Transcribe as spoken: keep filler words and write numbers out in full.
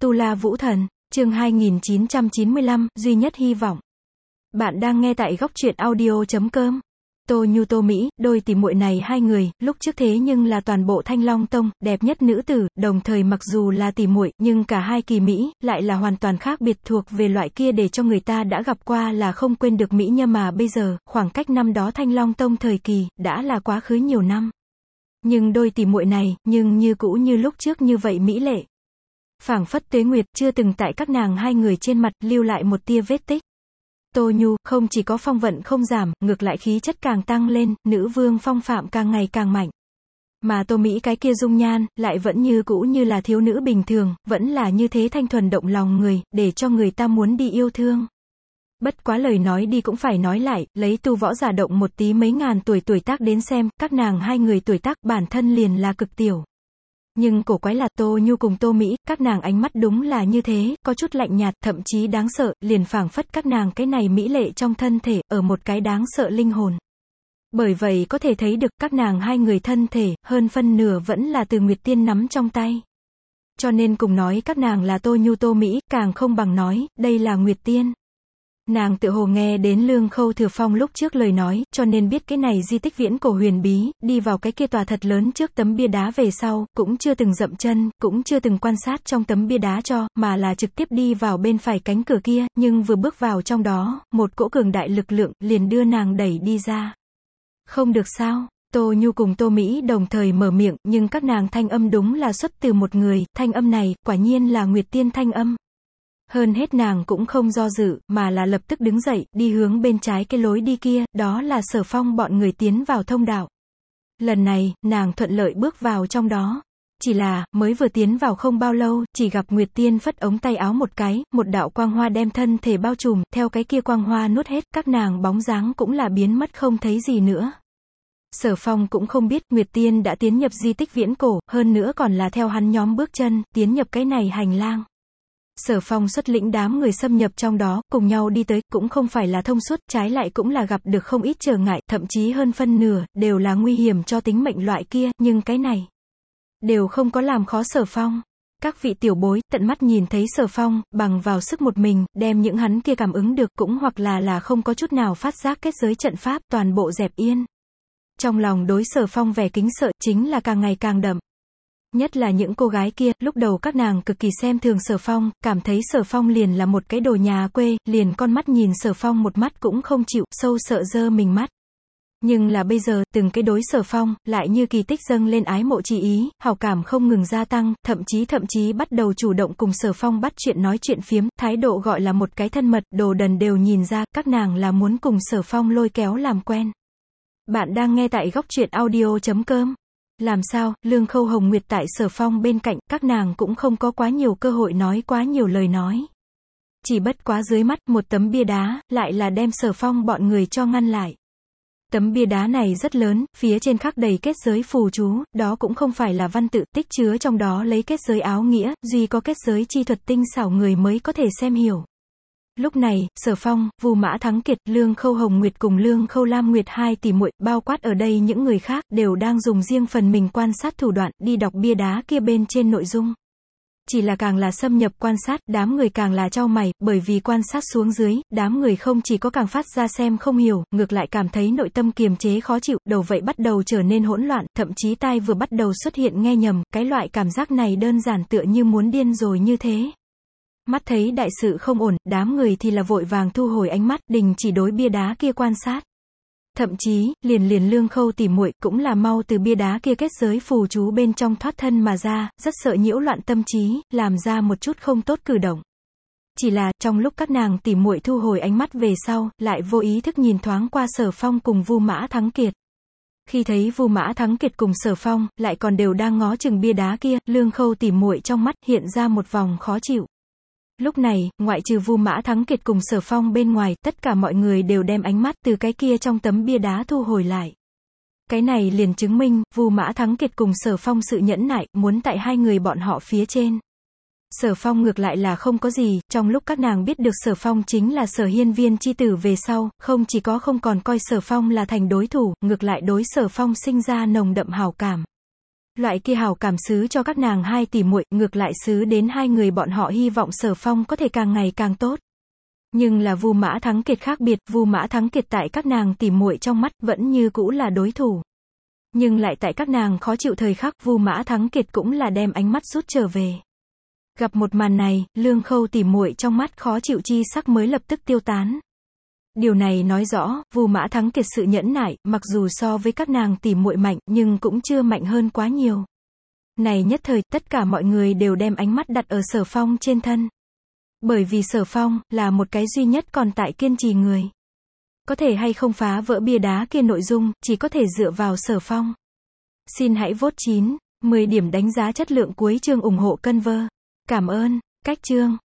Tu La Vũ Thần, chương hai nghìn chín trăm chín mươi lăm, duy nhất hy vọng. Bạn đang nghe tại góc truyện audio chấm com. Tô Nhu Tô Mỹ, đôi tỷ muội này hai người, lúc trước thế nhưng là toàn bộ Thanh Long Tông, đẹp nhất nữ tử, đồng thời mặc dù là tỷ muội, nhưng cả hai kỳ Mỹ, lại là hoàn toàn khác biệt thuộc về loại kia để cho người ta đã gặp qua là không quên được Mỹ Nhân mà bây giờ, khoảng cách năm đó Thanh Long Tông thời kỳ, đã là quá khứ nhiều năm. Nhưng đôi tỷ muội này, nhưng như cũ như lúc trước như vậy mỹ lệ. Phảng phất tuế nguyệt, chưa từng tại các nàng hai người trên mặt, lưu lại một tia vết tích. Tô Nhu, không chỉ có phong vận không giảm, ngược lại khí chất càng tăng lên, nữ vương phong phạm càng ngày càng mạnh. Mà Tô Mỹ cái kia dung nhan, lại vẫn như cũ như là thiếu nữ bình thường, vẫn là như thế thanh thuần động lòng người, để cho người ta muốn đi yêu thương. Bất quá lời nói đi cũng phải nói lại, lấy tu võ giả động một tí mấy ngàn tuổi tuổi tác đến xem, các nàng hai người tuổi tác bản thân liền là cực tiểu. Nhưng cổ quái là Tô Nhu cùng Tô Mỹ, các nàng ánh mắt đúng là như thế, có chút lạnh nhạt, thậm chí đáng sợ, liền phảng phất các nàng cái này mỹ lệ trong thân thể, ở một cái đáng sợ linh hồn. Bởi vậy có thể thấy được các nàng hai người thân thể, hơn phân nửa vẫn là từ Nguyệt Tiên nắm trong tay. Cho nên cùng nói các nàng là Tô Nhu Tô Mỹ, càng không bằng nói, đây là Nguyệt Tiên. Nàng tự hồ nghe đến Lương Khâu Thừa Phong lúc trước lời nói, cho nên biết cái này di tích viễn cổ huyền bí, đi vào cái kia tòa thật lớn trước tấm bia đá về sau, cũng chưa từng dậm chân, cũng chưa từng quan sát trong tấm bia đá cho, mà là trực tiếp đi vào bên phải cánh cửa kia, nhưng vừa bước vào trong đó, một cỗ cường đại lực lượng, liền đưa nàng đẩy đi ra. Không được sao? Tô Nhu cùng Tô Mỹ đồng thời mở miệng, nhưng các nàng thanh âm đúng là xuất từ một người, thanh âm này, quả nhiên là Nguyệt Tiên thanh âm. Hơn hết nàng cũng không do dự, mà là lập tức đứng dậy, đi hướng bên trái cái lối đi kia, đó là Sở Phong bọn người tiến vào thông đạo. Lần này, nàng thuận lợi bước vào trong đó. Chỉ là, mới vừa tiến vào không bao lâu, chỉ gặp Nguyệt Tiên phất ống tay áo một cái, một đạo quang hoa đem thân thể bao trùm, theo cái kia quang hoa nuốt hết, các nàng bóng dáng cũng là biến mất không thấy gì nữa. Sở Phong cũng không biết, Nguyệt Tiên đã tiến nhập di tích viễn cổ, hơn nữa còn là theo hắn nhóm bước chân, tiến nhập cái này hành lang. Sở Phong xuất lĩnh đám người xâm nhập trong đó, cùng nhau đi tới, cũng không phải là thông suốt, trái lại cũng là gặp được không ít trở ngại, thậm chí hơn phân nửa, đều là nguy hiểm cho tính mệnh loại kia, nhưng cái này, đều không có làm khó Sở Phong. Các vị tiểu bối, tận mắt nhìn thấy Sở Phong, bằng vào sức một mình, đem những hắn kia cảm ứng được, cũng hoặc là là không có chút nào phát giác kết giới trận pháp, toàn bộ dẹp yên. Trong lòng đối Sở Phong vẻ kính sợ, chính là càng ngày càng đậm. Nhất là những cô gái kia, lúc đầu các nàng cực kỳ xem thường Sở Phong, cảm thấy Sở Phong liền là một cái đồ nhà quê, liền con mắt nhìn Sở Phong một mắt cũng không chịu, sâu sợ dơ mình mắt. Nhưng là bây giờ, từng cái đối Sở Phong, lại như kỳ tích dâng lên ái mộ chi ý, hảo cảm không ngừng gia tăng, thậm chí thậm chí bắt đầu chủ động cùng Sở Phong bắt chuyện nói chuyện phiếm, thái độ gọi là một cái thân mật, đồ đần đều nhìn ra, các nàng là muốn cùng Sở Phong lôi kéo làm quen. Bạn đang nghe tại góc truyện audio chấm com. Làm sao, Lương Khâu Hồng Nguyệt tại Sở Phong bên cạnh, các nàng cũng không có quá nhiều cơ hội nói quá nhiều lời nói. Chỉ bất quá dưới mắt, một tấm bia đá, lại là đem Sở Phong bọn người cho ngăn lại. Tấm bia đá này rất lớn, phía trên khắc đầy kết giới phù chú, đó cũng không phải là văn tự, tích chứa trong đó lấy kết giới áo nghĩa, duy có kết giới chi thuật tinh xảo người mới có thể xem hiểu. Lúc này, Sở Phong, Vu Mã Thắng Kiệt, Lương Khâu Hồng Nguyệt cùng Lương Khâu Lam Nguyệt hai tỷ muội, bao quát ở đây những người khác, đều đang dùng riêng phần mình quan sát thủ đoạn, đi đọc bia đá kia bên trên nội dung. Chỉ là càng là xâm nhập quan sát, đám người càng là chau mày, bởi vì quan sát xuống dưới, đám người không chỉ có càng phát ra xem không hiểu, ngược lại cảm thấy nội tâm kiềm chế khó chịu, đầu vậy bắt đầu trở nên hỗn loạn, thậm chí tai vừa bắt đầu xuất hiện nghe nhầm, cái loại cảm giác này đơn giản tựa như muốn điên rồi như thế. Mắt thấy đại sự không ổn, đám người thì là vội vàng thu hồi ánh mắt, đình chỉ đối bia đá kia quan sát. Thậm chí, liền liền Lương Khâu tỉ muội cũng là mau từ bia đá kia kết giới phù chú bên trong thoát thân mà ra, rất sợ nhiễu loạn tâm trí, làm ra một chút không tốt cử động. Chỉ là, trong lúc các nàng tỉ muội thu hồi ánh mắt về sau, lại vô ý thức nhìn thoáng qua Sở Phong cùng Vu Mã Thắng Kiệt. Khi thấy Vu Mã Thắng Kiệt cùng Sở Phong, lại còn đều đang ngó chừng bia đá kia, Lương Khâu tỉ muội trong mắt hiện ra một vòng khó chịu. Lúc này, ngoại trừ Vu Mã Thắng Kiệt cùng Sở Phong bên ngoài, tất cả mọi người đều đem ánh mắt từ cái kia trong tấm bia đá thu hồi lại. Cái này liền chứng minh, Vu Mã Thắng Kiệt cùng Sở Phong sự nhẫn nại, muốn tại hai người bọn họ phía trên. Sở Phong ngược lại là không có gì, trong lúc các nàng biết được Sở Phong chính là Sở Hiên Viên chi tử về sau, không chỉ có không còn coi Sở Phong là thành đối thủ, ngược lại đối Sở Phong sinh ra nồng đậm hảo cảm. Loại kia hảo cảm xứ cho các nàng hai tỷ muội, ngược lại xứ đến hai người bọn họ hy vọng Sở Phong có thể càng ngày càng tốt. Nhưng là Vu Mã Thắng Kiệt khác biệt, Vu Mã Thắng Kiệt tại các nàng tỷ muội trong mắt vẫn như cũ là đối thủ. Nhưng lại tại các nàng khó chịu thời khắc, Vu Mã Thắng Kiệt cũng là đem ánh mắt rút trở về. Gặp một màn này, Lương Khâu tỷ muội trong mắt khó chịu chi sắc mới lập tức tiêu tán. Điều này nói rõ, Vu Mã Thắng Kiệt sự nhẫn nại, mặc dù so với các nàng tỷ muội mạnh, nhưng cũng chưa mạnh hơn quá nhiều. Này nhất thời, tất cả mọi người đều đem ánh mắt đặt ở Sở Phong trên thân. Bởi vì Sở Phong, là một cái duy nhất còn tại kiên trì người. Có thể hay không phá vỡ bia đá kia nội dung, chỉ có thể dựa vào Sở Phong. Xin hãy vote chín, mười điểm đánh giá chất lượng cuối chương ủng hộ Conver. Cảm ơn, cách chương.